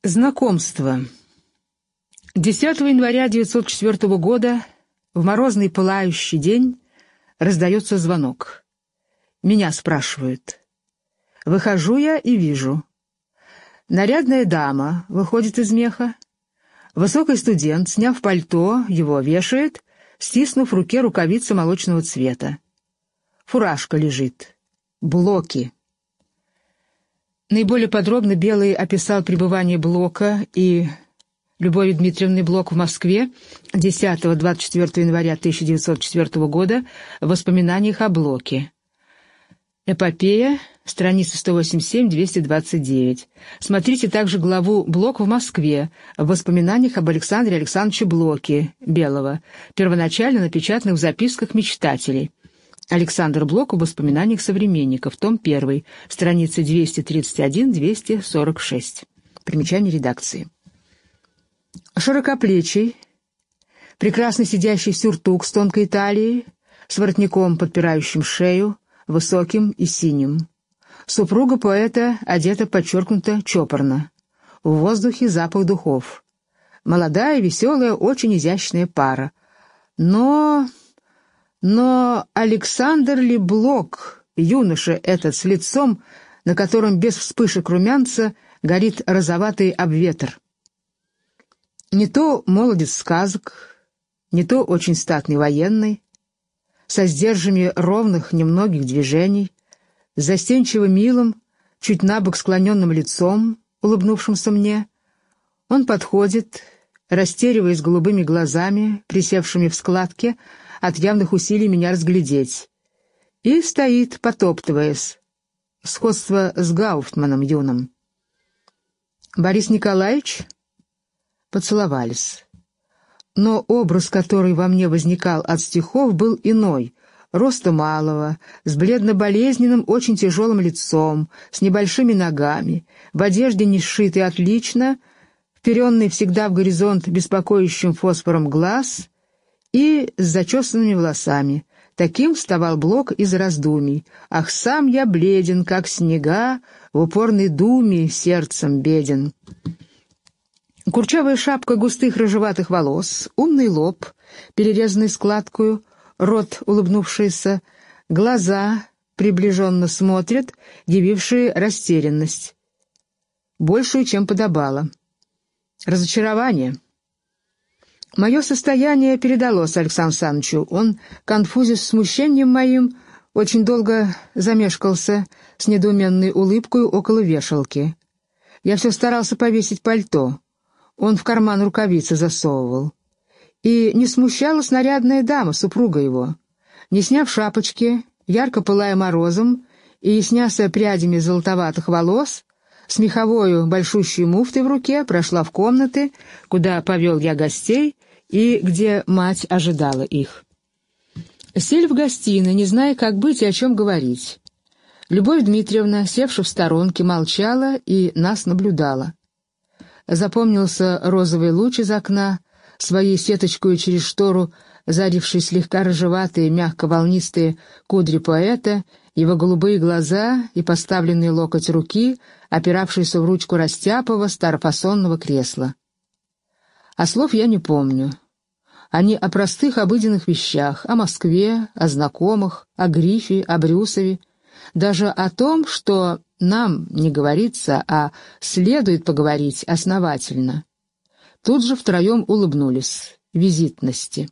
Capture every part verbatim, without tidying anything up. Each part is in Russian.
Знакомство. десятого января девятьсот четвёртого года в морозный пылающий день раздается звонок. Меня спрашивают. Выхожу я и вижу. Нарядная дама выходит из меха. Высокий студент, сняв пальто, его вешает, стиснув в руке рукавицы молочного цвета. Фуражка лежит. Блоки. Наиболее подробно Белый описал пребывание Блока и Любови Дмитриевны Блок в Москве десятого-двадцать четвёртого января тысяча девятьсот четвёртого года в воспоминаниях о Блоке. Эпопея, страница сто восемьдесят семь — двести двадцать девять. Смотрите также главу «Блок в Москве» в воспоминаниях об Александре Александровиче Блоке Белого, первоначально напечатанных в записках мечтателей. Александр Блок в воспоминаниях современников, том один, страницы двести тридцать один — двести сорок шесть. Примечание редакции. Широкоплечий, прекрасно сидящий сюртук с тонкой талией, с воротником, подпирающим шею, высоким и синим. Супруга поэта одета подчеркнуто чопорно. В воздухе запах духов. Молодая, веселая, очень изящная пара. Но... Но Александр ли Блок, юноша этот с лицом, на котором без вспышек румянца горит розоватый обветр? Не то молодец сказок, не то очень статный военный, со сдержами ровных немногих движений, с застенчиво милым, чуть набок склоненным лицом, улыбнувшимся мне. Он подходит, растериваясь голубыми глазами, присевшими в складке, от явных усилий меня разглядеть, и стоит, потоптываясь. Сходство с Гауптманом юным. Борис Николаевич? Поцеловались. Но образ, который во мне возникал от стихов, был иной, роста малого, с бледно-болезненным, очень тяжелым лицом, с небольшими ногами, в одежде не сшитой отлично, вперенный всегда в горизонт беспокоящим фосфором глаз и с зачесанными волосами. Таким вставал Блок из раздумий. «Ах, сам я бледен, как снега, в упорной думе сердцем беден». Курчавая шапка густых рыжеватых волос, умный лоб, перерезанный складкою, рот улыбнувшийся, глаза приближенно смотрят, явившие растерянность, большую, чем подобало. Разочарование. Мое состояние передалось Александру Александровичу. Он, конфузясь с смущением моим, очень долго замешкался с недоуменной улыбкой около вешалки. Я все старался повесить пальто. Он в карман рукавицы засовывал. И не смущала снарядная дама, супруга его. Не сняв шапочки, ярко пылая морозом и сняся прядями золотоватых волос, с меховою большущей муфтой в руке прошла в комнаты, куда повел я гостей и где мать ожидала их. Сели в гостиной, не зная, как быть и о чем говорить. Любовь Дмитриевна, севши в сторонке, молчала и нас наблюдала. Запомнился розовый луч из окна, своей сеточкой через штору, заривший слегка рыжеватые, мягко-волнистые кудри поэта, его голубые глаза и поставленный локоть руки, опиравшийся в ручку растяпого старофасонного кресла. А слов я не помню. Они о простых обыденных вещах, о Москве, о знакомых, о Грифе, о Брюсове, даже о том, что нам не говорится, а следует поговорить основательно. Тут же втроем улыбнулись. Визитности.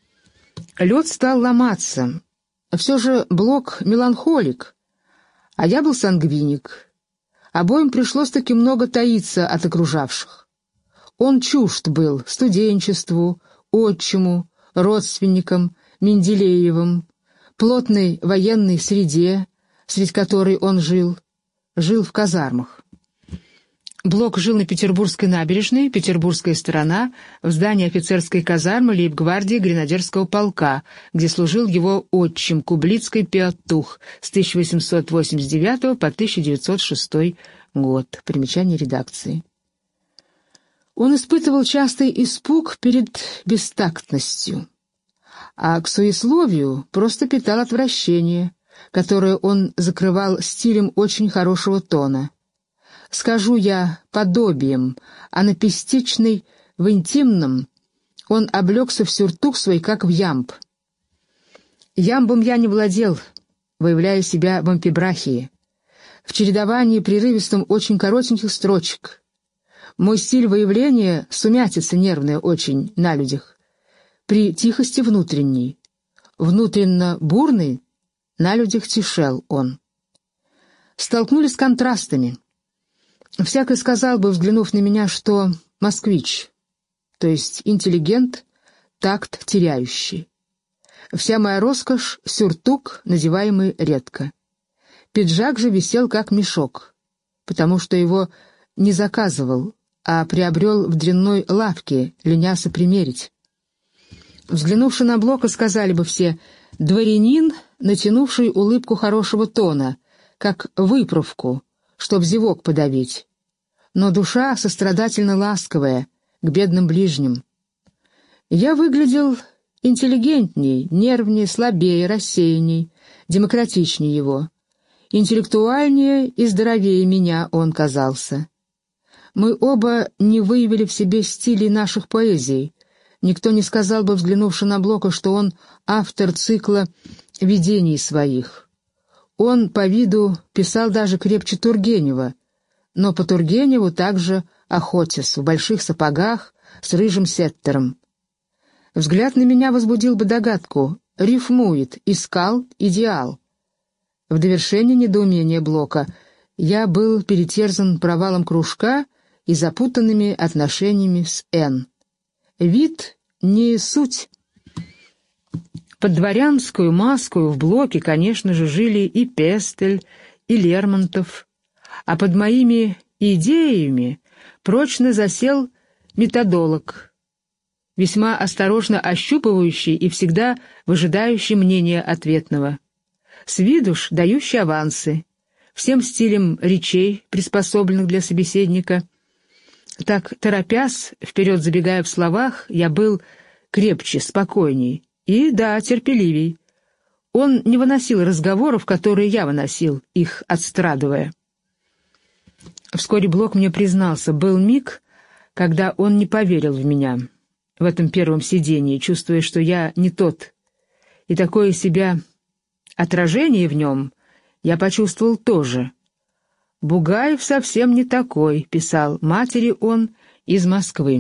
Лед стал ломаться. Все же Блок меланхолик, а я был сангвиник. Обоим пришлось-таки много таиться от окружавших. Он чужд был студенчеству, отчиму, родственникам, Менделеевым, плотной военной среде, среди которой он жил, жил в казармах. Блок жил на Петербургской набережной, Петербургская сторона, в здании офицерской казармы лейб-гвардии гренадерского полка, где служил его отчим Кублицкий Петух с тысяча восемьсот восемьдесят девятого по тысяча девятьсот шестой год. Примечание редакции. Он испытывал частый испуг перед бестактностью, а к суесловию просто питал отвращение, которое он закрывал стилем очень хорошего тона. скажу я подобием, а на пестичный в интимном он облегся в сюртук свой, как в ямб. Ямбом я не владел, выявляя себя в амфибрахии, в чередовании прерывистом очень коротеньких строчек. Мой стиль выявления — сумятица нервная очень на людях, при тихости внутренней. Внутренно бурный, на людях тишел он. Столкнулись с контрастами. Всякий сказал бы, взглянув на меня, что москвич, то есть интеллигент, такт теряющий. Вся моя роскошь — сюртук, надеваемый редко. Пиджак же висел как мешок, потому что его не заказывал, а приобрел в дрянной лавке, леняся примерить. Взглянувши на Блока, сказали бы все: дворянин, натянувший улыбку хорошего тона, как выправку, чтоб зевок подавить, но душа сострадательно ласковая к бедным ближним. Я выглядел интеллигентней, нервнее, слабее, рассеянней, демократичнее его. Интеллектуальнее и здоровее меня он казался. Мы оба не выявили в себе стилей наших поэзий. Никто не сказал бы, взглянувши на Блока, что он автор цикла видений своих. Он по виду писал даже крепче Тургенева, но по Тургеневу также охотясь, в больших сапогах, с рыжим сеттером. Взгляд на меня возбудил бы догадку: рифмует, искал идеал. В довершение недоумения Блока я был перетерзан провалом кружка и запутанными отношениями с Н. Вид не суть. Под дворянскую маску в Блоке, конечно же, жили и Пестель, и Лермонтов, а под моими идеями прочно засел методолог, весьма осторожно ощупывающий и всегда выжидающий мнения ответного, с виду ж дающий авансы, всем стилем речей, приспособленных для собеседника. Так, торопясь, вперед забегая в словах, я был крепче, спокойней и, да, терпеливей. Он не выносил разговоров, которые я выносил, их отстрадывая. Вскоре Блок мне признался: был миг, когда он не поверил в меня в этом первом сидении, чувствуя, что я не тот, и такое себя отражение в нем я почувствовал тоже. «Бугаев совсем не такой», — писал матери он из Москвы.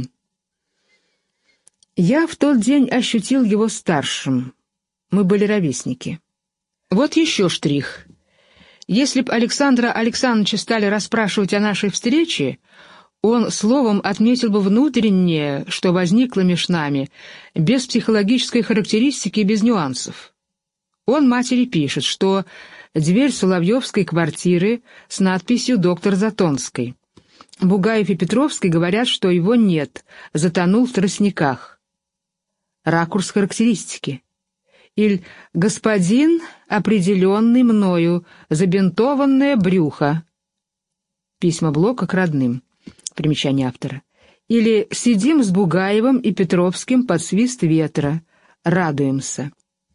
Я в тот день ощутил его старшим. Мы были ровесники. Вот еще штрих. Если б Александра Александровича стали расспрашивать о нашей встрече, он словом отметил бы внутреннее, что возникло меж нами, без психологической характеристики и без нюансов. Он матери пишет, что дверь Соловьевской квартиры с надписью «Доктор Затонской». Бугаев и Петровский говорят, что его нет, затонул в тростниках. Ракурс характеристики. Иль «Господин, определенный мною, забинтованное брюхо». Письма Блока к родным. Примечание автора. Или «Сидим с Бугаевым и Петровским под свист ветра, радуемся».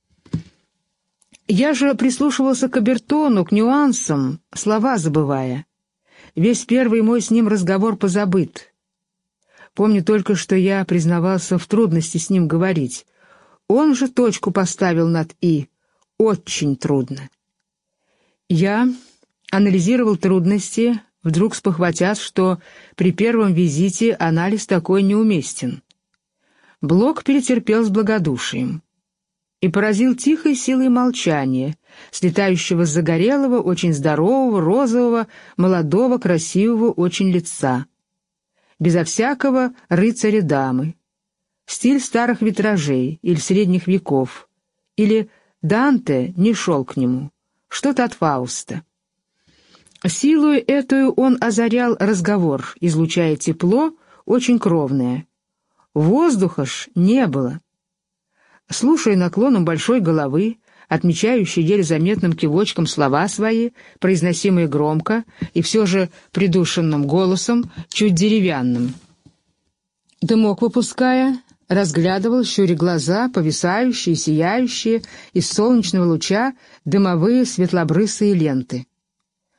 Я же прислушивался к обертону, к нюансам, слова забывая. Весь первый мой с ним разговор позабыт. Помню только, что я признавался в трудности с ним говорить. Он же точку поставил над «и». Очень трудно. Я анализировал трудности, вдруг спохватясь, что при первом визите анализ такой неуместен. Блок перетерпел с благодушием и поразил тихой силой молчания, слетающего с загорелого, очень здорового, розового, молодого, красивого очень лица, безо всякого рыцаря-дамы, стиль старых витражей или средних веков, или Данте не шел к нему, что-то от Фауста. Силою эту он озарял разговор, излучая тепло, очень кровное. Воздуха ж не было. Слушая наклоном большой головы, отмечающий еле заметным кивочком слова свои, произносимые громко и все же придушенным голосом, чуть деревянным. Дымок выпуская, разглядывал, щуря глаза, повисающие, сияющие из солнечного луча дымовые светлобрысые ленты.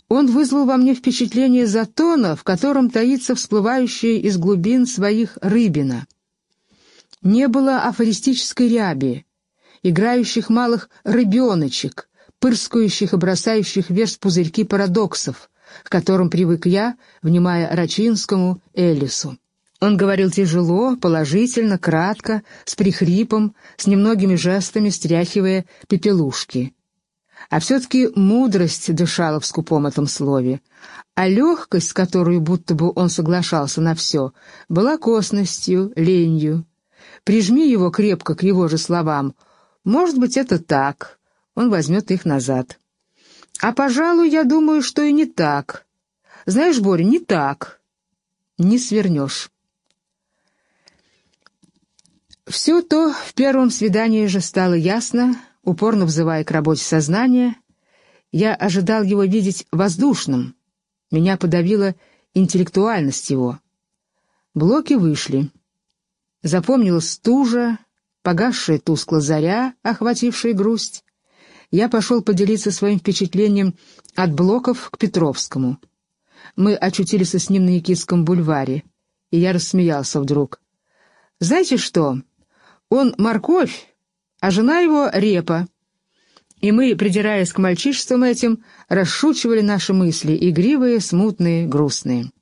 Он вызвал во мне впечатление затона, в котором таится всплывающая из глубин своих рыбина. Не было афористической ряби, играющих малых рыбеночек, пырскающих и бросающих вверх пузырьки парадоксов, к которым привык я, внимая Рачинскому, Эллису. Он говорил тяжело, положительно, кратко, с прихрипом, с немногими жестами стряхивая пепелушки. А все-таки мудрость дышала в скупом этом слове, а легкость, с которой будто бы он соглашался на все, была косностью, ленью. Прижми его крепко к его же словам. Может быть, это так. Он возьмет их назад. А, пожалуй, я думаю, что и не так. Знаешь, Боря, не так. Не свернешь. Все то в первом свидании же стало ясно, упорно взывая к работе сознания. Я ожидал его видеть воздушным. Меня подавила интеллектуальность его. Блоки вышли. Запомнилась стужа, погасшая тускло заря, охватившая грусть. Я пошел поделиться своим впечатлением от Блоков к Петровскому. Мы очутились с ним на Никитском бульваре, и я рассмеялся вдруг. «Знаете что? Он морковь, а жена его репа». И мы, придираясь к мальчишествам этим, расшучивали наши мысли, игривые, смутные, грустные.